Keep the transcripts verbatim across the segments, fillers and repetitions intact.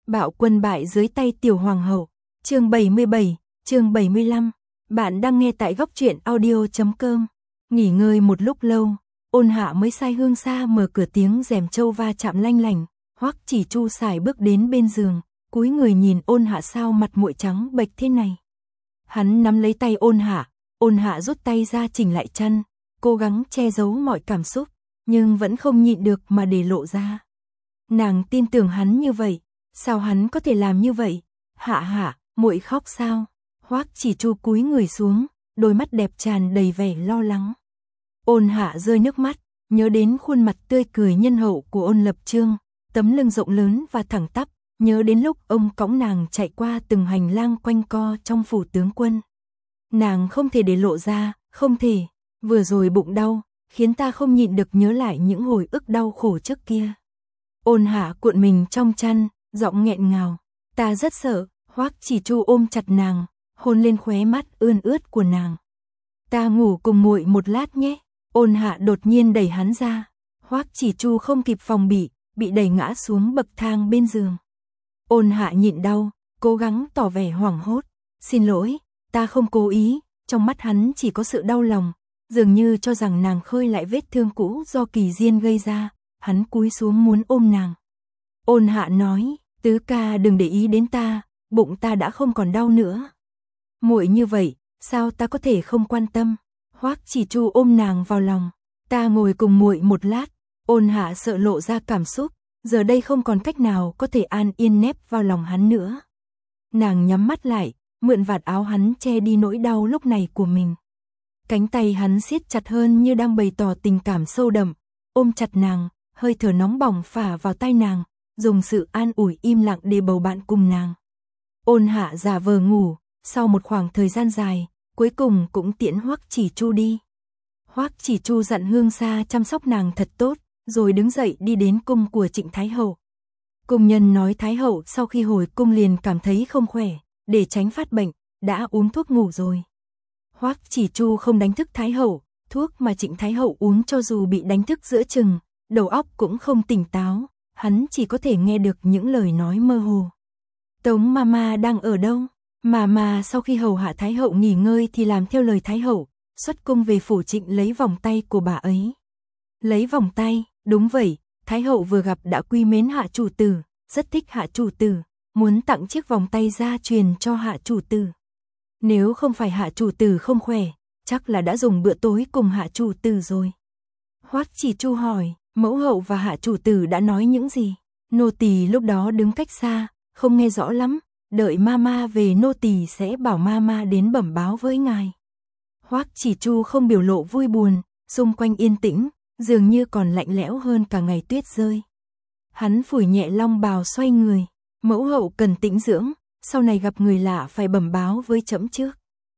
Bạo quân bại dưới tay tiểu hoàng hậu. Chương bảy mươi bảy, chương bảy mươi lăm. Bạn đang nghe tại góc truyện audio chấm com. Nghỉ ngơi một lúc lâu, Ôn Hạ mới sai Hương Sa mở cửa, tiếng rèm trâu va chạm lanh lành. Hoắc Chỉ Chu sải bước đến bên giường, cúi người nhìn Ôn Hạ, sao mặt muội trắng bệch thế này. Hắn nắm lấy tay Ôn Hạ, Ôn Hạ rút tay ra chỉnh lại chăn, cố gắng che giấu mọi cảm xúc, nhưng vẫn không nhịn được mà để lộ ra. Nàng tin tưởng hắn như vậy, sao hắn có thể làm như vậy? Hạ Hạ, muội khóc sao? Hoắc Chỉ Chu cúi người xuống, đôi mắt đẹp tràn đầy vẻ lo lắng. Ôn Hạ rơi nước mắt, nhớ đến khuôn mặt tươi cười nhân hậu của Ôn Lập Chương, tấm lưng rộng lớn và thẳng tắp, nhớ đến lúc ông cõng nàng chạy qua từng hành lang quanh co trong phủ tướng quân. Nàng không thể để lộ ra, không thể, vừa rồi bụng đau, khiến ta không nhịn được nhớ lại những hồi ức đau khổ trước kia. Ôn Hạ cuộn mình trong chăn, giọng nghẹn ngào, ta rất sợ. Hoắc Chỉ Chu ôm chặt nàng, hôn lên khóe mắt ươn ướt của nàng. Ta ngủ cùng muội một lát nhé. Ôn Hạ đột nhiên đẩy hắn ra. Hoắc Chỉ Chu không kịp phòng bị, bị đẩy ngã xuống bậc thang bên giường. Ôn Hạ nhịn đau, cố gắng tỏ vẻ hoảng hốt. Xin lỗi, ta không cố ý. Trong mắt hắn chỉ có sự đau lòng, dường như cho rằng nàng khơi lại vết thương cũ do Kỳ Diên gây ra. Hắn cúi xuống muốn ôm nàng. Ôn Hạ nói, tứ ca đừng để ý đến ta, bụng ta đã không còn đau nữa. Muội như vậy, sao ta có thể không quan tâm? Hoắc Chỉ Chu ôm nàng vào lòng, ta ngồi cùng muội một lát. Ôn Hạ sợ lộ ra cảm xúc, giờ đây không còn cách nào có thể an yên nép vào lòng hắn nữa. Nàng nhắm mắt lại, mượn vạt áo hắn che đi nỗi đau lúc này của mình. Cánh tay hắn siết chặt hơn như đang bày tỏ tình cảm sâu đậm, ôm chặt nàng, hơi thở nóng bỏng phả vào tai nàng, dùng sự an ủi im lặng để bầu bạn cùng nàng. Ôn Hạ giả vờ ngủ, sau một khoảng thời gian dài, cuối cùng cũng tiễn Hoắc Chỉ Chu đi. Hoắc Chỉ Chu dặn Hương Sa chăm sóc nàng thật tốt, rồi đứng dậy đi đến cung của Trịnh Thái Hậu. Cung nhân nói Thái Hậu sau khi hồi cung liền cảm thấy không khỏe, để tránh phát bệnh, đã uống thuốc ngủ rồi. Hoắc Chỉ Chu không đánh thức Thái Hậu, thuốc mà Trịnh Thái Hậu uống cho dù bị đánh thức giữa chừng, đầu óc cũng không tỉnh táo, hắn chỉ có thể nghe được những lời nói mơ hồ. Tống Mama đang ở đâu? Mama sau khi hầu hạ Thái Hậu nghỉ ngơi thì làm theo lời Thái Hậu, xuất cung về phủ Trịnh lấy vòng tay của bà ấy. Lấy vòng tay, đúng vậy, Thái Hậu vừa gặp đã quý mến Hạ chủ tử, rất thích Hạ chủ tử, muốn tặng chiếc vòng tay gia truyền cho Hạ chủ tử. Nếu không phải Hạ chủ tử không khỏe, chắc là đã dùng bữa tối cùng Hạ chủ tử rồi. Hoắc Chỉ Chu hỏi, mẫu hậu và Hạ chủ tử đã nói những gì? Nô tỳ lúc đó đứng cách xa, không nghe rõ lắm, đợi Mama về nô tỳ sẽ bảo Mama đến bẩm báo với ngài. Hoắc Chỉ Chu không biểu lộ vui buồn, xung quanh yên tĩnh, dường như còn lạnh lẽo hơn cả ngày tuyết rơi. Hắn phủi nhẹ long bào xoay người, mẫu hậu cần tĩnh dưỡng, sau này gặp người lạ phải bẩm báo với trẫm trước.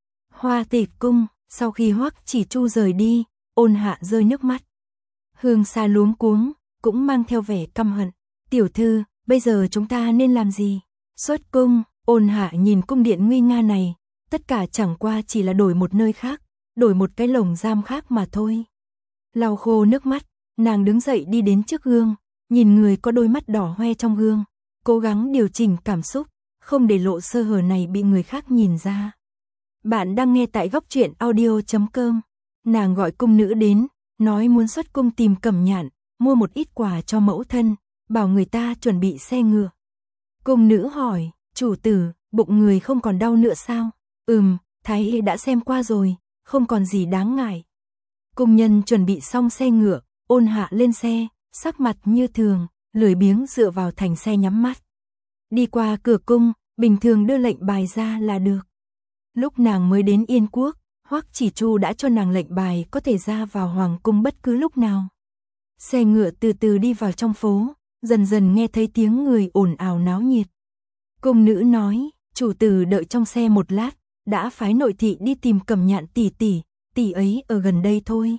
Hoa Tịch cung, sau khi Hoắc Chỉ Chu rời đi, Ôn Hạ rơi nước mắt. Hương Sa luống cuống, cũng mang theo vẻ căm hận. Tiểu thư, bây giờ chúng ta nên làm gì? Xuất cung, Ôn Hạ nhìn cung điện nguy nga này, tất cả chẳng qua chỉ là đổi một nơi khác, đổi một cái lồng giam khác mà thôi. Lau khô nước mắt, nàng đứng dậy đi đến trước gương, nhìn người có đôi mắt đỏ hoe trong gương, cố gắng điều chỉnh cảm xúc, không để lộ sơ hở này bị người khác nhìn ra. Bạn đang nghe tại góc truyện audio chấm com. Nàng gọi cung nữ đến, nói muốn xuất cung tìm Cẩm Nhạn, mua một ít quà cho mẫu thân, bảo người ta chuẩn bị xe ngựa. Cung nữ hỏi, chủ tử, bụng người không còn đau nữa sao? Ừm, Thái y đã xem qua rồi, không còn gì đáng ngại. Cung nhân chuẩn bị xong xe ngựa, Ôn Hạ lên xe, sắc mặt như thường, lười biếng dựa vào thành xe nhắm mắt. Đi qua cửa cung, bình thường đưa lệnh bài ra là được. Lúc nàng mới đến Yên Quốc, Hoắc Chỉ Chu đã cho nàng lệnh bài có thể ra vào hoàng cung bất cứ lúc nào. Xe ngựa từ từ đi vào trong phố, dần dần nghe thấy tiếng người ồn ào náo nhiệt. Cung nữ nói, chủ tử đợi trong xe một lát, đã phái nội thị đi tìm Cẩm Nhạn tỷ tỷ, tỷ ấy ở gần đây thôi.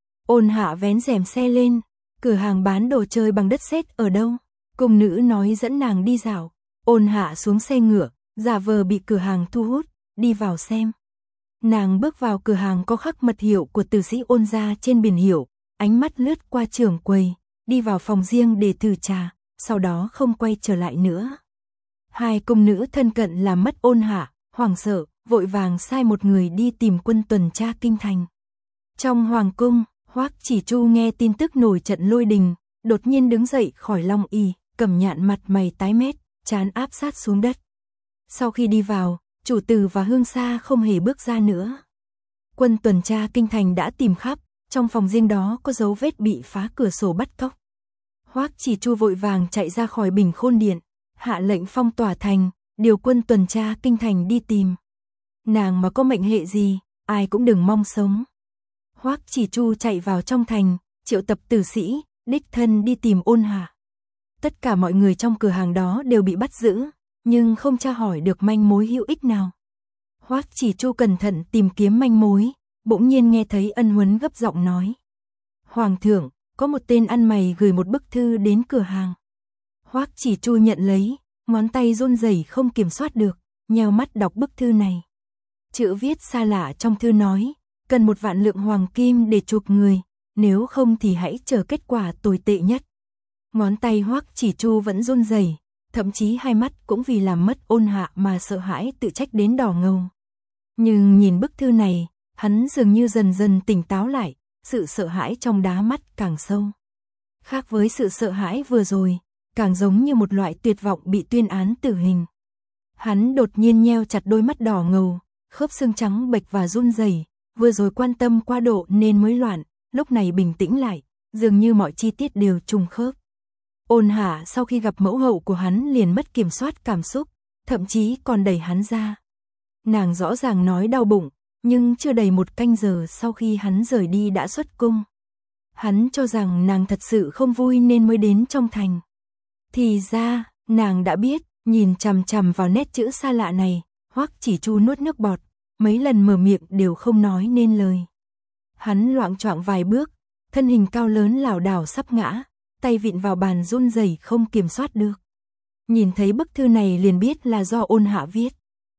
Ôn Hạ vén rèm xe lên, cửa hàng bán đồ chơi bằng đất sét ở đâu? Cung nữ nói dẫn nàng đi dạo. Ôn Hạ xuống xe ngựa, giả vờ bị cửa hàng thu hút, đi vào xem. Nàng bước vào cửa hàng có khắc mật hiệu của tử sĩ Ôn gia trên biển hiệu, ánh mắt lướt qua trưởng quầy, đi vào phòng riêng để thử trà, sau đó không quay trở lại nữa. Hai cung nữ thân cận làm mất Ôn Hạ, hoảng sợ, vội vàng sai một người đi tìm quân tuần tra kinh thành. Trong hoàng cung, Hoắc Chỉ Chu nghe tin tức nổi trận lôi đình, đột nhiên đứng dậy khỏi long ỷ, Cẩm Nhạn mặt mày tái mét, trán áp sát xuống đất. Sau khi đi vào, chủ tử và Hương Sa không hề bước ra nữa. Quân tuần tra kinh thành đã tìm khắp, trong phòng riêng đó có dấu vết bị phá cửa sổ bắt cóc. Hoắc Chỉ Chu vội vàng chạy ra khỏi Bình Khôn Điện, hạ lệnh phong tỏa thành, điều quân tuần tra kinh thành đi tìm. Nàng mà có mệnh hệ gì, ai cũng đừng mong sống. Hoắc Chỉ Chu chạy vào trong thành, triệu tập tử sĩ, đích thân đi tìm Ôn Hạ. Tất cả mọi người trong cửa hàng đó đều bị bắt giữ, nhưng không tra hỏi được manh mối hữu ích nào. Hoắc Chỉ Chu cẩn thận tìm kiếm manh mối, bỗng nhiên nghe thấy Ân Huấn gấp giọng nói: "Hoàng thượng, có một tên ăn mày gửi một bức thư đến cửa hàng." Hoắc Chỉ Chu nhận lấy, ngón tay run rẩy không kiểm soát được, nheo mắt đọc bức thư này. Chữ viết xa lạ trong thư nói: "Cần một vạn lượng hoàng kim để chuộc người, nếu không thì hãy chờ kết quả tồi tệ nhất." Ngón tay Hoắc Chỉ Chu vẫn run rẩy, thậm chí hai mắt cũng vì làm mất Ôn Hạ mà sợ hãi tự trách đến đỏ ngầu. Nhưng nhìn bức thư này, hắn dường như dần dần tỉnh táo lại, sự sợ hãi trong đá mắt càng sâu. Khác với sự sợ hãi vừa rồi, càng giống như một loại tuyệt vọng bị tuyên án tử hình. Hắn đột nhiên nheo chặt đôi mắt đỏ ngầu, khớp xương trắng bệch và run rẩy, vừa rồi quan tâm quá độ nên mới loạn, lúc này bình tĩnh lại, dường như mọi chi tiết đều trùng khớp. Ôn Hạ sau khi gặp mẫu hậu của hắn liền mất kiểm soát cảm xúc, thậm chí còn đẩy hắn ra. Nàng rõ ràng nói đau bụng, nhưng chưa đầy một canh giờ sau khi hắn rời đi đã xuất cung. Hắn cho rằng nàng thật sự không vui nên mới đến trong thành. Thì ra, nàng đã biết, nhìn chằm chằm vào nét chữ xa lạ này, Hoắc Chỉ Chu nuốt nước bọt, mấy lần mở miệng đều không nói nên lời. Hắn loạng choạng vài bước, thân hình cao lớn lảo đảo sắp ngã, tay vịn vào bàn run rẩy không kiểm soát được. Nhìn thấy bức thư này liền biết là do Ôn Hạ viết.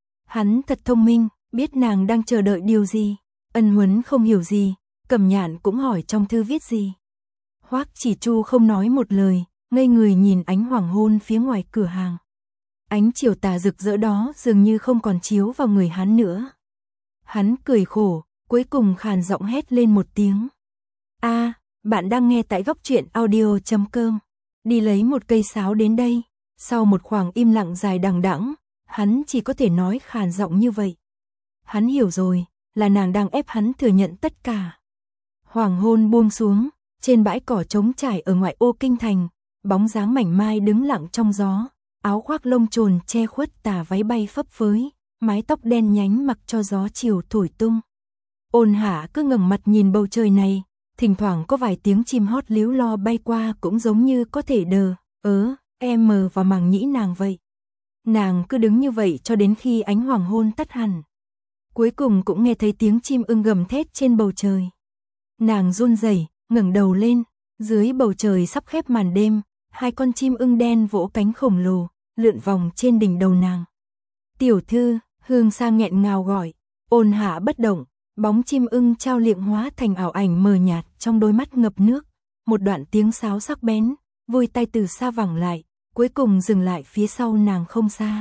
Hắn thật thông minh, biết nàng đang chờ đợi điều gì. Ân Huấn không hiểu gì, Cẩm Nhạn cũng hỏi trong thư viết gì. Hoắc Chỉ Chu không nói một lời, ngây người nhìn ánh hoàng hôn phía ngoài cửa hàng. Ánh chiều tà rực rỡ đó dường như không còn chiếu vào người hắn nữa. Hắn cười khổ, cuối cùng khàn giọng hét lên một tiếng. A, à, bạn đang nghe tại góc truyện audio chấm com. Đi lấy một cây sáo đến đây. Sau một khoảng im lặng dài đằng đẵng, hắn chỉ có thể nói khàn giọng như vậy. Hắn hiểu rồi, là nàng đang ép hắn thừa nhận tất cả. Hoàng hôn buông xuống, trên bãi cỏ trống trải ở ngoại ô kinh thành, bóng dáng mảnh mai đứng lặng trong gió, áo khoác lông trồn che khuất tà váy bay phấp phới, mái tóc đen nhánh mặc cho gió chiều thổi tung. Ôn Hạ cứ ngẩng mặt nhìn bầu trời này, thỉnh thoảng có vài tiếng chim hót líu lo bay qua cũng giống như có thể đờ, ớ, em mờ vào màng nhĩ nàng vậy. Nàng cứ đứng như vậy cho đến khi ánh hoàng hôn tắt hẳn. Cuối cùng cũng nghe thấy tiếng chim ưng gầm thét trên bầu trời. Nàng run rẩy, ngẩng đầu lên, dưới bầu trời sắp khép màn đêm, hai con chim ưng đen vỗ cánh khổng lồ, lượn vòng trên đỉnh đầu nàng. "Tiểu thư", Hương Sa nghẹn ngào gọi. Ôn Hạ bất động, bóng chim ưng trao liệng hóa thành ảo ảnh mờ nhạt trong đôi mắt ngập nước. Một đoạn tiếng sáo sắc bén, vui tai từ xa vẳng lại, cuối cùng dừng lại phía sau nàng không xa.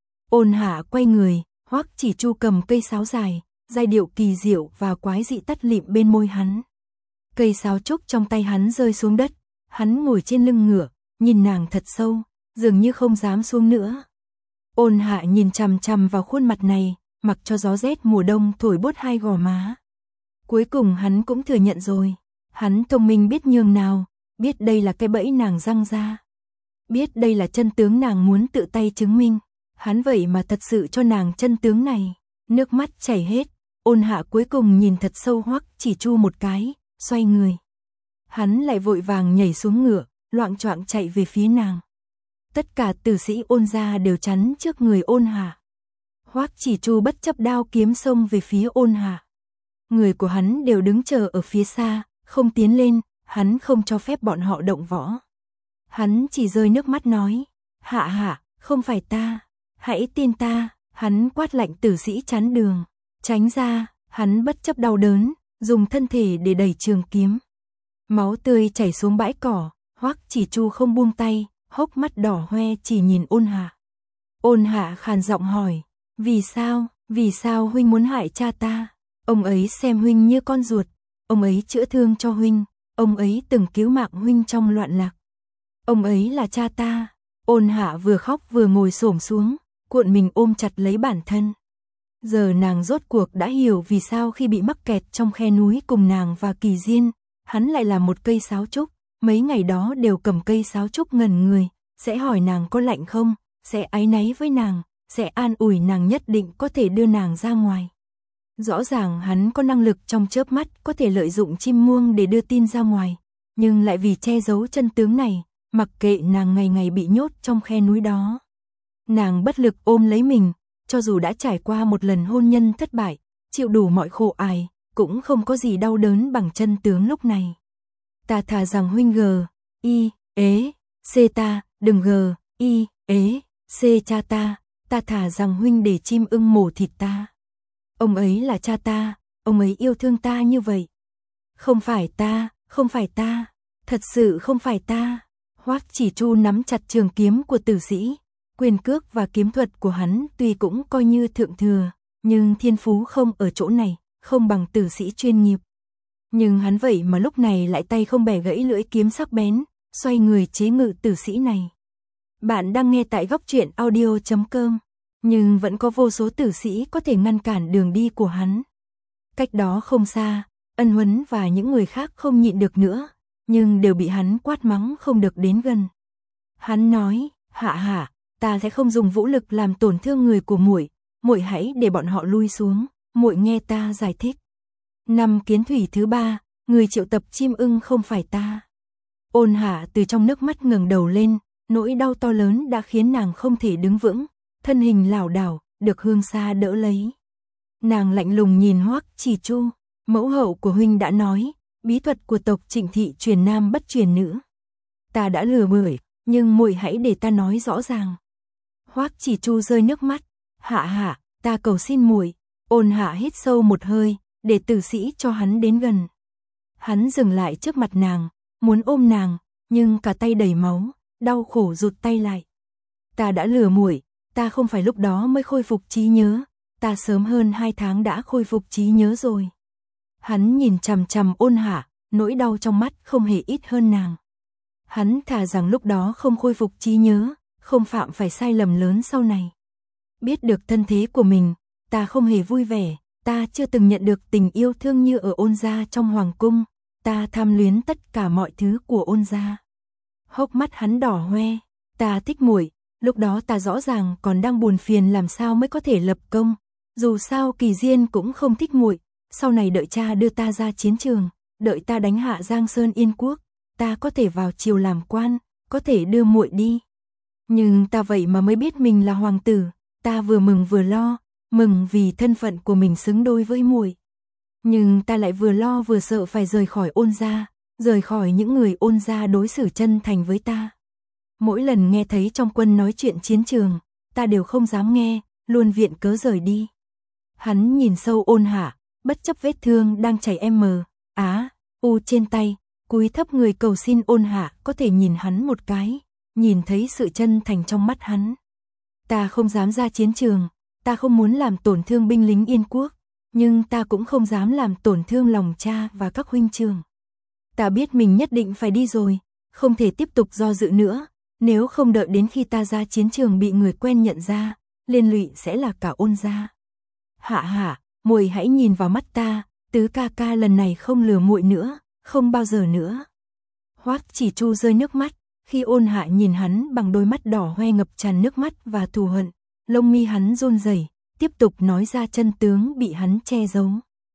Ôn Hạ quay người, Hoắc Chỉ Chu cầm cây sáo dài, giai điệu kỳ diệu và quái dị tắt lịm bên môi hắn. Cây sáo trúc trong tay hắn rơi xuống đất, hắn ngồi trên lưng ngựa, nhìn nàng thật sâu, dường như không dám xuống nữa. Ôn Hạ nhìn chằm chằm vào khuôn mặt này, mặc cho gió rét mùa đông thổi buốt hai gò má. Cuối cùng hắn cũng thừa nhận rồi, hắn thông minh biết nhường nào, biết đây là cái bẫy nàng răng ra. Biết đây là chân tướng nàng muốn tự tay chứng minh, hắn vậy mà thật sự cho nàng chân tướng này. Nước mắt chảy hết, Ôn Hạ cuối cùng nhìn thật sâu Hoắc Chỉ Chu một cái, xoay người. Hắn lại vội vàng nhảy xuống ngựa, loạng choạng chạy về phía nàng. Tất cả tử sĩ Ôn gia đều chắn trước người Ôn Hạ. Hoắc Chỉ Chu bất chấp đao kiếm xông về phía Ôn Hạ. Người của hắn đều đứng chờ ở phía xa, không tiến lên, hắn không cho phép bọn họ động võ. Hắn chỉ rơi nước mắt nói, "Hạ Hạ, không phải ta, hãy tin ta." Hắn quát lạnh tử sĩ chắn đường, tránh ra, hắn bất chấp đau đớn, dùng thân thể để đẩy trường kiếm. Máu tươi chảy xuống bãi cỏ, Hoắc Chỉ Chu không buông tay, hốc mắt đỏ hoe chỉ nhìn Ôn Hạ. Ôn Hạ khàn giọng hỏi, vì sao, vì sao huynh muốn hại cha ta? Ông ấy xem huynh như con ruột, ông ấy chữa thương cho huynh, ông ấy từng cứu mạng huynh trong loạn lạc. Ông ấy là cha ta. Ôn Hạ vừa khóc vừa ngồi xổm xuống, cuộn mình ôm chặt lấy bản thân. Giờ nàng rốt cuộc đã hiểu vì sao khi bị mắc kẹt trong khe núi cùng nàng và Kỳ Diên, hắn lại là một cây sáo trúc, mấy ngày đó đều cầm cây sáo trúc ngẩn người, sẽ hỏi nàng có lạnh không, sẽ áy náy với nàng, sẽ an ủi nàng nhất định có thể đưa nàng ra ngoài. Rõ ràng hắn có năng lực trong chớp mắt có thể lợi dụng chim muông để đưa tin ra ngoài, nhưng lại vì che giấu chân tướng này, mặc kệ nàng ngày ngày bị nhốt trong khe núi đó. Nàng bất lực ôm lấy mình, cho dù đã trải qua một lần hôn nhân thất bại, chịu đủ mọi khổ ải, cũng không có gì đau đớn bằng chân tướng lúc này. Ta thà rằng huynh gờ, y, ế, xê ta, đừng gờ, y, ế, xê cha ta, ta thà rằng huynh để chim ưng mổ thịt ta. Ông ấy là cha ta, ông ấy yêu thương ta như vậy. Không phải ta, không phải ta, thật sự không phải ta. Hoắc Chỉ Chu nắm chặt trường kiếm của tử sĩ, quyền cước và kiếm thuật của hắn tuy cũng coi như thượng thừa, nhưng thiên phú không ở chỗ này, không bằng tử sĩ chuyên nghiệp. Nhưng hắn vậy mà lúc này lại tay không bẻ gãy lưỡi kiếm sắc bén, xoay người chế ngự tử sĩ này. Bạn đang nghe tại góc truyện audio chấm com, nhưng vẫn có vô số tử sĩ có thể ngăn cản đường đi của hắn. Cách đó không xa, Ân Huấn và những người khác không nhịn được nữa, nhưng đều bị hắn quát mắng không được đến gần. Hắn nói, Hạ Hạ, ta sẽ không dùng vũ lực làm tổn thương người của muội, muội hãy để bọn họ lui xuống, muội nghe ta giải thích. Năm kiến thủy thứ ba, người triệu tập chim ưng không phải ta. Ôn Hạ từ trong nước mắt ngẩng đầu lên, nỗi đau to lớn đã khiến nàng không thể đứng vững, thân hình lảo đảo, được Hương Sa đỡ lấy. Nàng lạnh lùng nhìn Hoắc Chỉ Chu, mẫu hậu của huynh đã nói, bí thuật của tộc Trịnh thị truyền nam bất truyền nữ. Ta đã lừa muội, nhưng muội hãy để ta nói rõ ràng. Hoắc Chỉ Chu rơi nước mắt, Hạ Hạ, ta cầu xin muội. Ôn Hạ hít sâu một hơi, để tử sĩ cho hắn đến gần. Hắn dừng lại trước mặt nàng, muốn ôm nàng, nhưng cả tay đầy máu, đau khổ rụt tay lại. Ta đã lừa muội, ta không phải lúc đó mới khôi phục trí nhớ, ta sớm hơn hai tháng đã khôi phục trí nhớ rồi. Hắn nhìn chằm chằm Ôn Hạ, nỗi đau trong mắt không hề ít hơn nàng. Hắn thà rằng lúc đó không khôi phục trí nhớ, không phạm phải sai lầm lớn sau này. Biết được thân thế của mình, ta không hề vui vẻ, ta chưa từng nhận được tình yêu thương như ở Ôn gia trong hoàng cung, ta tham luyến tất cả mọi thứ của Ôn gia. Hốc mắt hắn đỏ hoe, ta thích muội, lúc đó ta rõ ràng còn đang buồn phiền làm sao mới có thể lập công, dù sao Kỳ Diên cũng không thích muội, sau này đợi cha đưa ta ra chiến trường, đợi ta đánh hạ Giang Sơn Yên Quốc, ta có thể vào triều làm quan, có thể đưa muội đi. Nhưng ta vậy mà mới biết mình là hoàng tử, ta vừa mừng vừa lo, mừng vì thân phận của mình xứng đôi với muội. Nhưng ta lại vừa lo vừa sợ phải rời khỏi Ôn gia, rời khỏi những người Ôn gia đối xử chân thành với ta. Mỗi lần nghe thấy trong quân nói chuyện chiến trường, ta đều không dám nghe, luôn viện cớ rời đi. Hắn nhìn sâu Ôn Hạ, bất chấp vết thương đang chảy em mờ, á, u trên tay, cúi thấp người cầu xin Ôn Hạ có thể nhìn hắn một cái, nhìn thấy sự chân thành trong mắt hắn. Ta không dám ra chiến trường, ta không muốn làm tổn thương binh lính Yên Quốc, nhưng ta cũng không dám làm tổn thương lòng cha và các huynh trưởng. Ta biết mình nhất định phải đi rồi, không thể tiếp tục do dự nữa, nếu không đợi đến khi ta ra chiến trường bị người quen nhận ra, liên lụy sẽ là cả Ôn gia. Hạ Hạ, muội hãy nhìn vào mắt ta, tứ ca ca lần này không lừa muội nữa, không bao giờ nữa. Hoắc Chỉ Chu rơi nước mắt, khi Ôn Hạ nhìn hắn bằng đôi mắt đỏ hoe ngập tràn nước mắt và thù hận, lông mi hắn run rẩy, tiếp tục nói ra chân tướng bị hắn che giấu.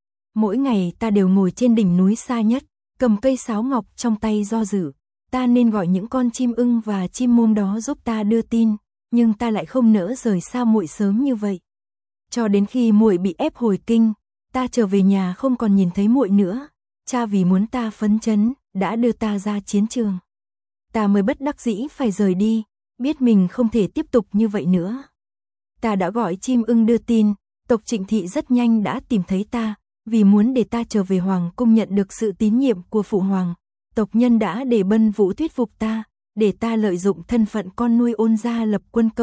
Mỗi ngày ta đều ngồi trên đỉnh núi xa nhất, cầm cây sáo ngọc trong tay do dự, ta nên gọi những con chim ưng và chim muông đó giúp ta đưa tin, nhưng ta lại không nỡ rời xa muội sớm như vậy. Cho đến khi muội bị ép hồi kinh, ta trở về nhà không còn nhìn thấy muội nữa, cha vì muốn ta phấn chấn, đã đưa ta ra chiến trường. Ta mới bất đắc dĩ phải rời đi, biết mình không thể tiếp tục như vậy nữa. Ta đã gọi chim ưng đưa tin, tộc Trịnh thị rất nhanh đã tìm thấy ta, vì muốn để ta trở về hoàng cung nhận được sự tín nhiệm của phụ hoàng. Tộc nhân đã để Bân Vũ thuyết phục ta, để ta lợi dụng thân phận con nuôi Ôn gia lập quân công,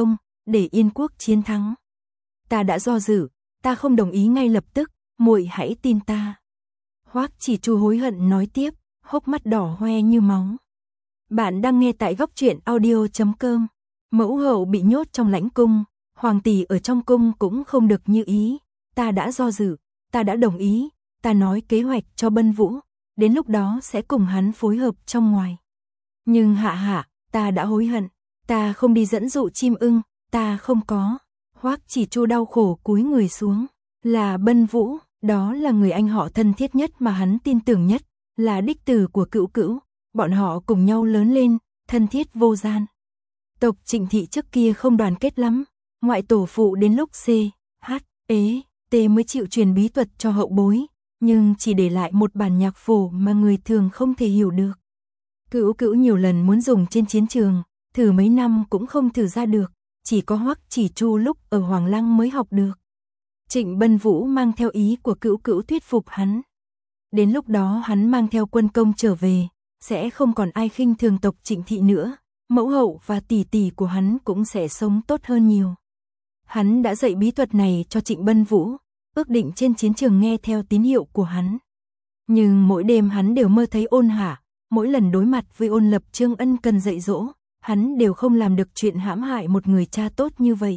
để Yên quốc chiến thắng. Ta đã do dự, ta không đồng ý ngay lập tức, muội hãy tin ta. Hoắc Chỉ Chu hối hận nói tiếp, hốc mắt đỏ hoe như máu. Bạn đang nghe tại góc truyện audio chấm com. Mẫu hậu bị nhốt trong lãnh cung, hoàng tỷ ở trong cung cũng không được như ý. Ta đã do dự, ta đã đồng ý, ta nói kế hoạch cho Bân Vũ, đến lúc đó sẽ cùng hắn phối hợp trong ngoài. Nhưng hạ hạ, ta đã hối hận, ta không đi dẫn dụ chim ưng, ta không có. Hoắc Chỉ Chu đau khổ cúi người xuống, là Bân Vũ, đó là người anh họ thân thiết nhất mà hắn tin tưởng nhất, là đích tử của Cửu Cửu, bọn họ cùng nhau lớn lên, thân thiết vô gian. Tộc Trịnh thị trước kia không đoàn kết lắm, ngoại tổ phụ đến lúc C, H, ế, T mới chịu truyền bí thuật cho hậu bối, nhưng chỉ để lại một bản nhạc phổ mà người thường không thể hiểu được. Cửu Cửu nhiều lần muốn dùng trên chiến trường, thử mấy năm cũng không thử ra được, chỉ có Hoắc Chỉ Chu lúc ở Hoàng Lăng mới học được. Trịnh Bân Vũ mang theo ý của Cửu Cửu thuyết phục hắn. Đến lúc đó hắn mang theo quân công trở về, sẽ không còn ai khinh thường tộc Trịnh thị nữa, mẫu hậu và tỷ tỷ của hắn cũng sẽ sống tốt hơn nhiều. Hắn đã dạy bí thuật này cho Trịnh Bân Vũ, ước định trên chiến trường nghe theo tín hiệu của hắn. Nhưng mỗi đêm hắn đều mơ thấy Ôn Hạ, mỗi lần đối mặt với Ôn Lập Trương ân cần dạy dỗ, hắn đều không làm được chuyện hãm hại một người cha tốt như vậy.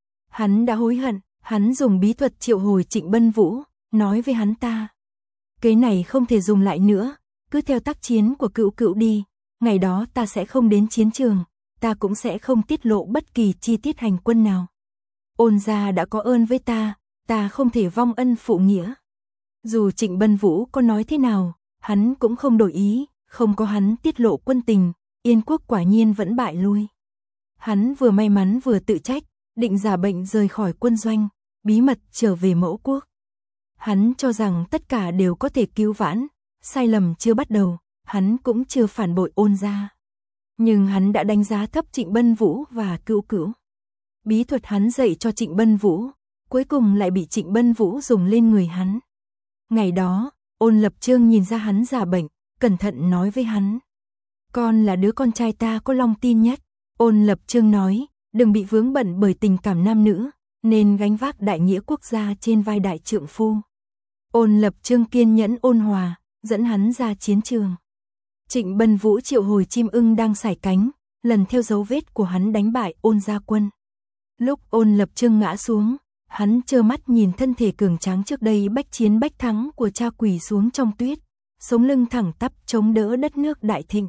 Hắn đã hối hận, hắn dùng bí thuật triệu hồi Trịnh Bân Vũ, nói với hắn ta. Cái này không thể dùng lại nữa, cứ theo tác chiến của Cửu Cửu đi, ngày đó ta sẽ không đến chiến trường, ta cũng sẽ không tiết lộ bất kỳ chi tiết hành quân nào. Ôn gia đã có ơn với ta, ta không thể vong ân phụ nghĩa. Dù Trịnh Bân Vũ có nói thế nào, hắn cũng không đổi ý, không có hắn tiết lộ quân tình, Yên quốc quả nhiên vẫn bại lui. Hắn vừa may mắn vừa tự trách, định giả bệnh rời khỏi quân doanh, bí mật trở về mẫu quốc. Hắn cho rằng tất cả đều có thể cứu vãn, sai lầm chưa bắt đầu, hắn cũng chưa phản bội Ôn gia. Nhưng hắn đã đánh giá thấp Trịnh Bân Vũ và Cửu Cửu. Bí thuật hắn dạy cho Trịnh Bân Vũ, cuối cùng lại bị Trịnh Bân Vũ dùng lên người hắn. Ngày đó, Ôn Lập Trương nhìn ra hắn giả bệnh, cẩn thận nói với hắn. Con là đứa con trai ta có lòng tin nhất. Ôn Lập Trương nói, đừng bị vướng bận bởi tình cảm nam nữ, nên gánh vác đại nghĩa quốc gia trên vai đại trượng phu. Ôn Lập Trương kiên nhẫn ôn hòa, dẫn hắn ra chiến trường. Trịnh Bân Vũ triệu hồi chim ưng đang sải cánh, lần theo dấu vết của hắn đánh bại Ôn gia quân. Lúc Ôn Lập Trương ngã xuống, hắn trơ mắt nhìn thân thể cường tráng trước đây bách chiến bách thắng của cha quỳ xuống trong tuyết, sống lưng thẳng tắp chống đỡ đất nước đại thịnh.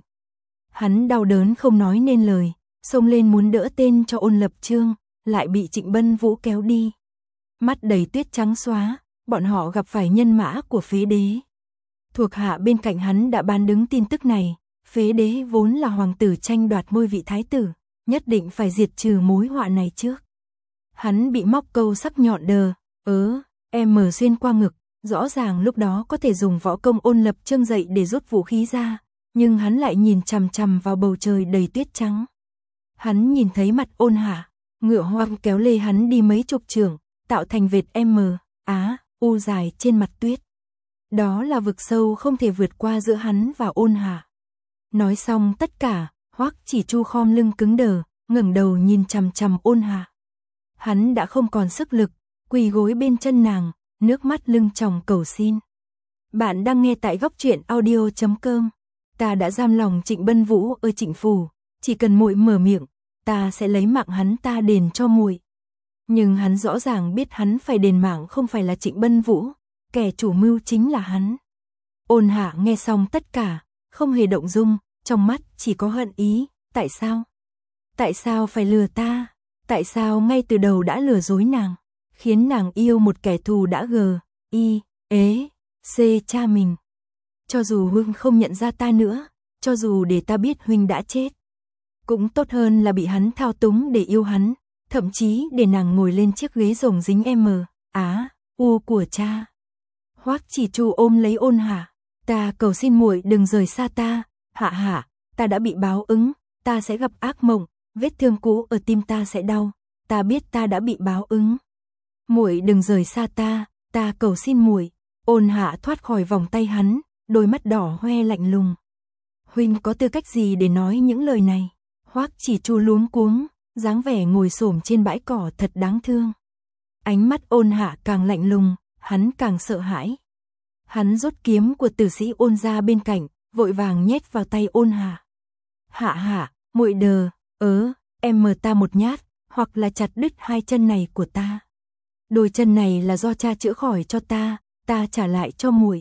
Hắn đau đớn không nói nên lời, xông lên muốn đỡ tên cho Ôn Lập Trương, lại bị Trịnh Bân Vũ kéo đi. Mắt đầy tuyết trắng xóa, bọn họ gặp phải nhân mã của Phế Đế. Thuộc hạ bên cạnh hắn đã ban đứng tin tức này, Phế Đế vốn là hoàng tử tranh đoạt ngôi vị thái tử, nhất định phải diệt trừ mối họa này trước. Hắn bị móc câu sắc nhọn đờ, ớ, em mở xuyên qua ngực, rõ ràng lúc đó có thể dùng võ công Ôn Lập Trương dậy để rút vũ khí ra, nhưng hắn lại nhìn chằm chằm vào bầu trời đầy tuyết trắng. Hắn nhìn thấy mặt Ôn Hạ, ngựa hoang kéo lê hắn đi mấy chục trượng, tạo thành vệt M, Á, U dài trên mặt tuyết. Đó là vực sâu không thể vượt qua giữa hắn và Ôn Hạ. Nói xong tất cả, Hoắc Chỉ Chu khom lưng cứng đờ, ngẩng đầu nhìn chằm chằm Ôn Hạ. Hắn đã không còn sức lực, quỳ gối bên chân nàng, nước mắt lưng tròng cầu xin. Bạn đang nghe tại góc truyện audio chấm com. Ta đã giam lòng Trịnh Bân Vũ ở Trịnh phủ, chỉ cần muội mở miệng, ta sẽ lấy mạng hắn ta đền cho muội. Nhưng hắn rõ ràng biết hắn phải đền mạng không phải là Trịnh Bân Vũ, kẻ chủ mưu chính là hắn. Ôn Hạ nghe xong tất cả, không hề động dung, trong mắt chỉ có hận ý, tại sao? Tại sao phải lừa ta? Tại sao ngay từ đầu đã lừa dối nàng, khiến nàng yêu một kẻ thù đã gờ, y, ế, c cha mình. Cho dù huynh không nhận ra ta nữa, cho dù để ta biết huynh đã chết, cũng tốt hơn là bị hắn thao túng để yêu hắn, thậm chí để nàng ngồi lên chiếc ghế rồng dính M, Á, U của cha. Hoắc Chỉ Chu ôm lấy Ôn Hạ, ta cầu xin muội đừng rời xa ta, Hạ Hạ, ta đã bị báo ứng, ta sẽ gặp ác mộng, vết thương cũ ở tim ta sẽ đau, ta biết ta đã bị báo ứng. Muội đừng rời xa ta, ta cầu xin muội. Ôn Hạ thoát khỏi vòng tay hắn, đôi mắt đỏ hoe lạnh lùng. Huynh có tư cách gì để nói những lời này? Hoắc Chỉ Chu luống cuống, dáng vẻ ngồi xổm trên bãi cỏ thật đáng thương. Ánh mắt Ôn Hạ càng lạnh lùng, hắn càng sợ hãi. Hắn rút kiếm của tử sĩ Ôn ra bên cạnh, vội vàng nhét vào tay Ôn Hạ. Hạ hạ, muội đờ, ớ, em mờ ta một nhát, hoặc là chặt đứt hai chân này của ta. Đôi chân này là do cha chữa khỏi cho ta, ta trả lại cho muội.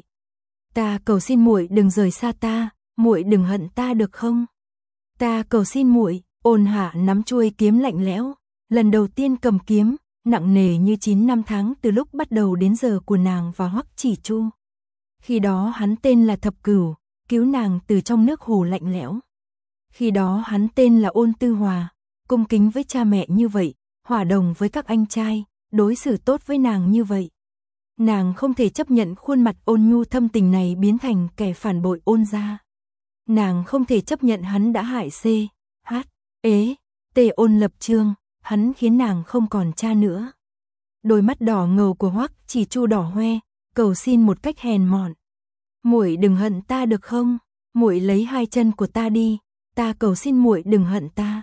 Ta cầu xin muội đừng rời xa ta, muội đừng hận ta được không? Ta cầu xin muội. Ôn Hạ nắm chuôi kiếm lạnh lẽo, lần đầu tiên cầm kiếm, nặng nề như chín năm tháng từ lúc bắt đầu đến giờ của nàng và Hoắc Chỉ Chu. Khi đó hắn tên là Thập Cửu, cứu nàng từ trong nước hồ lạnh lẽo. Khi đó hắn tên là Ôn Tư Hòa, cung kính với cha mẹ như vậy, hòa đồng với các anh trai, đối xử tốt với nàng như vậy. Nàng không thể chấp nhận khuôn mặt ôn nhu thâm tình này biến thành kẻ phản bội Ôn gia. Nàng không thể chấp nhận hắn đã hại C, H, ế, T Ôn Lập Chương, hắn khiến nàng không còn cha nữa. Đôi mắt đỏ ngầu của Hoắc Chỉ Chu đỏ hoe, cầu xin một cách hèn mọn. Muội đừng hận ta được không? Muội lấy hai chân của ta đi, ta cầu xin muội đừng hận ta.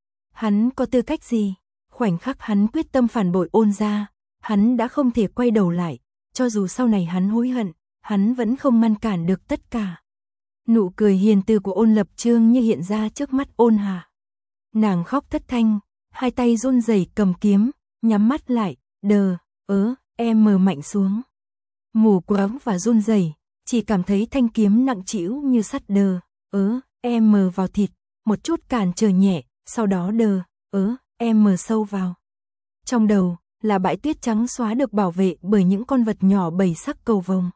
Hắn có tư cách gì? Khoảnh khắc hắn quyết tâm phản bội Ôn gia, hắn đã không thể quay đầu lại, cho dù sau này hắn hối hận, hắn vẫn không ngăn cản được tất cả. Nụ cười hiền từ của Ôn Lập Chương như hiện ra trước mắt Ôn Hạ. Nàng khóc thất thanh, hai tay run rẩy cầm kiếm, nhắm mắt lại, đờ, ớ, em mờ mạnh xuống. Mù quáng và run rẩy, chỉ cảm thấy thanh kiếm nặng trĩu như sắt, đờ, ớ, em mờ vào thịt, một chút cản trở nhẹ, sau đó đờ, ớ, em mờ sâu vào. Trong đầu là bãi tuyết trắng xóa được bảo vệ bởi những con vật nhỏ bảy sắc cầu vồng.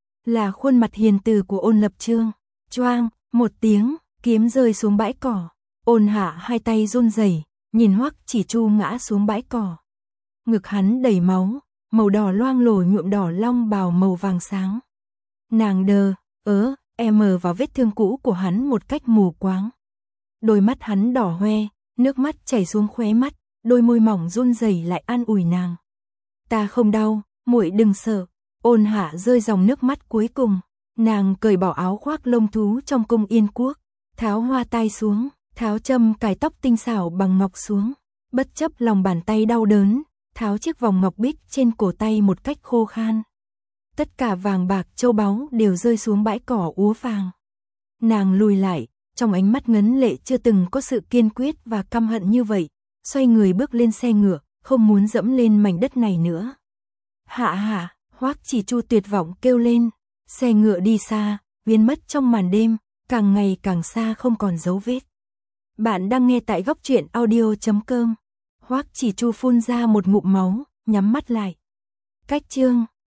Là khuôn mặt hiền từ của Ôn Lập Chương. Choang, một tiếng, kiếm rơi xuống bãi cỏ. Ôn Hạ hai tay run rẩy, nhìn Hoắc Chỉ Chu ngã xuống bãi cỏ. Ngực hắn đầy máu, màu đỏ loang lổ nhuộm đỏ long bào màu vàng sáng. Nàng đờ, ớ, em mờ vào vết thương cũ của hắn một cách mù quáng. Đôi mắt hắn đỏ hoe, nước mắt chảy xuống khóe mắt, đôi môi mỏng run rẩy lại an ủi nàng. Ta không đau, muội đừng sợ. Ôn Hạ rơi dòng nước mắt cuối cùng, nàng cởi bỏ áo khoác lông thú trong cung Yên Quốc, tháo hoa tai xuống, tháo châm cài tóc tinh xảo bằng ngọc xuống, bất chấp lòng bàn tay đau đớn, tháo chiếc vòng ngọc bích trên cổ tay một cách khô khan. Tất cả vàng bạc châu báu đều rơi xuống bãi cỏ úa vàng. Nàng lùi lại, trong ánh mắt ngấn lệ chưa từng có sự kiên quyết và căm hận như vậy, xoay người bước lên xe ngựa, không muốn dẫm lên mảnh đất này nữa. Hạ hạ, Hoắc Chỉ Chu tuyệt vọng kêu lên, xe ngựa đi xa, biến mất trong màn đêm, càng ngày càng xa không còn dấu vết. Bạn đang nghe tại góc truyện audio chấm com. Hoắc Chỉ Chu phun ra một ngụm máu, nhắm mắt lại. Cách chương